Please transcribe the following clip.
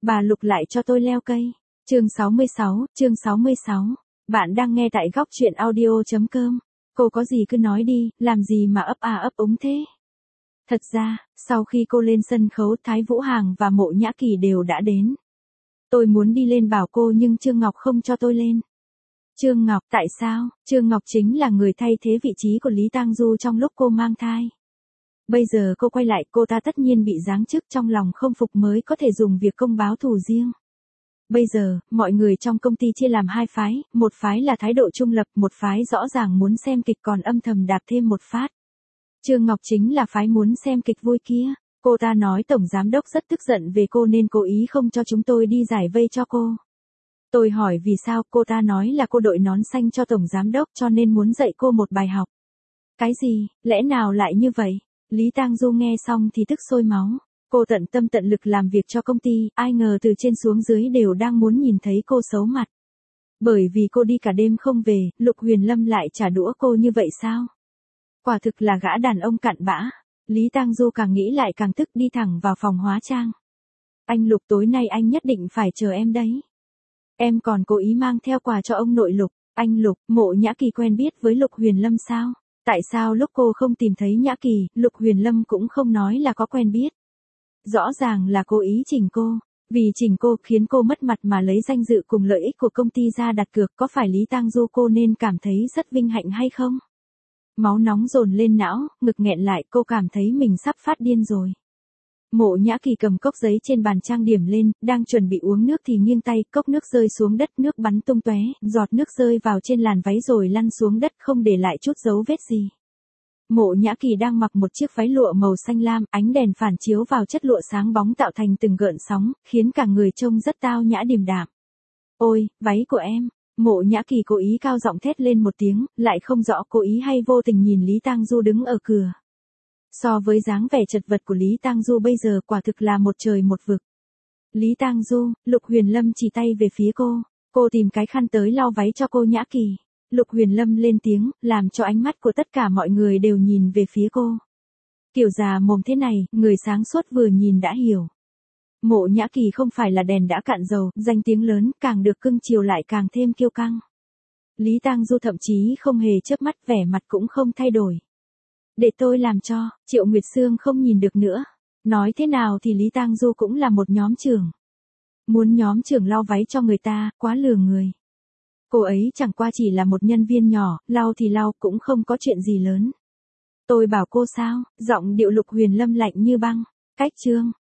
Bà Lục lại cho tôi leo cây. Chương 66, chương 66. Bạn đang nghe tại góc truyện audio.com. Cô có gì cứ nói đi, làm gì mà ấp ấp úng thế. Thật ra, sau khi cô lên sân khấu, Thái Vũ Hàng và Mộ Nhã Kỳ đều đã đến. Tôi muốn đi lên bảo cô nhưng Trương Ngọc không cho tôi lên. Trương Ngọc, tại sao? Trương Ngọc chính là người thay thế vị trí của Lý Tang Du trong lúc cô mang thai. Bây giờ cô quay lại, cô ta tất nhiên bị giáng chức, trong lòng không phục mới có thể dùng việc công báo thù riêng. Bây giờ, mọi người trong công ty chia làm hai phái, một phái là thái độ trung lập, một phái rõ ràng muốn xem kịch còn âm thầm đạp thêm một phát. Trương Ngọc chính là phái muốn xem kịch vui kia. Cô ta nói tổng giám đốc rất tức giận về cô nên cố ý không cho chúng tôi đi giải vây cho cô. Tôi hỏi vì sao, cô ta nói là cô đội nón xanh cho tổng giám đốc cho nên muốn dạy cô một bài học. Cái gì, lẽ nào lại như vậy? Lý Tang Du nghe xong thì tức sôi máu. Cô tận tâm tận lực làm việc cho công ty, ai ngờ từ trên xuống dưới đều đang muốn nhìn thấy cô xấu mặt. Bởi vì cô đi cả đêm không về, Lục Huyền Lâm lại trả đũa cô như vậy sao? Quả thực là gã đàn ông cặn bã. Lý Tang Du càng nghĩ lại càng tức, đi thẳng vào phòng hóa trang. Anh Lục, tối nay anh nhất định phải chờ em đấy. Em còn cố ý mang theo quà cho ông nội Lục. Anh Lục, Mộ Nhã Kỳ quen biết với Lục Huyền Lâm sao? Tại sao lúc cô không tìm thấy Nhã Kỳ, Lục Huyền Lâm cũng không nói là có quen biết? Rõ ràng là cố ý chỉnh cô. Vì chỉnh cô khiến cô mất mặt mà lấy danh dự cùng lợi ích của công ty ra đặt cược, có phải Lý Tang Du cô nên cảm thấy rất vinh hạnh hay không? Máu nóng dồn lên não, ngực nghẹn lại, cô cảm thấy mình sắp phát điên rồi. Mộ Nhã Kỳ cầm cốc giấy trên bàn trang điểm lên, đang chuẩn bị uống nước thì nghiêng tay, cốc nước rơi xuống đất, nước bắn tung tóe, giọt nước rơi vào trên làn váy rồi lăn xuống đất không để lại chút dấu vết gì. Mộ Nhã Kỳ đang mặc một chiếc váy lụa màu xanh lam, ánh đèn phản chiếu vào chất lụa sáng bóng tạo thành từng gợn sóng, khiến cả người trông rất tao nhã điềm đạm. Ôi, váy của em! Mộ Nhã Kỳ cố ý cao giọng thét lên một tiếng, lại không rõ cố ý hay vô tình nhìn Lý Tang Du đứng ở cửa. So với dáng vẻ chật vật của Lý Tang Du bây giờ quả thực là một trời một vực. Lý Tang Du, Lục Huyền Lâm chỉ tay về phía cô tìm cái khăn tới lau váy cho cô Nhã Kỳ. Lục Huyền Lâm lên tiếng, làm cho ánh mắt của tất cả mọi người đều nhìn về phía cô. Kiểu già mồm thế này, người sáng suốt vừa nhìn đã hiểu. Mộ Nhã Kỳ không phải là đèn đã cạn dầu, danh tiếng lớn, càng được cưng chiều lại càng thêm kiêu căng. Lý Tang Du thậm chí không hề chớp mắt, vẻ mặt cũng không thay đổi. Để tôi làm cho, Triệu Nguyệt Sương không nhìn được nữa. Nói thế nào thì Lý Tang Du cũng là một nhóm trưởng. Muốn nhóm trưởng lau váy cho người ta, quá lừa người. Cô ấy chẳng qua chỉ là một nhân viên nhỏ, lau thì lau, cũng không có chuyện gì lớn. Tôi bảo cô sao, giọng điệu Lục Huyền Lâm lạnh như băng. Cách Trương,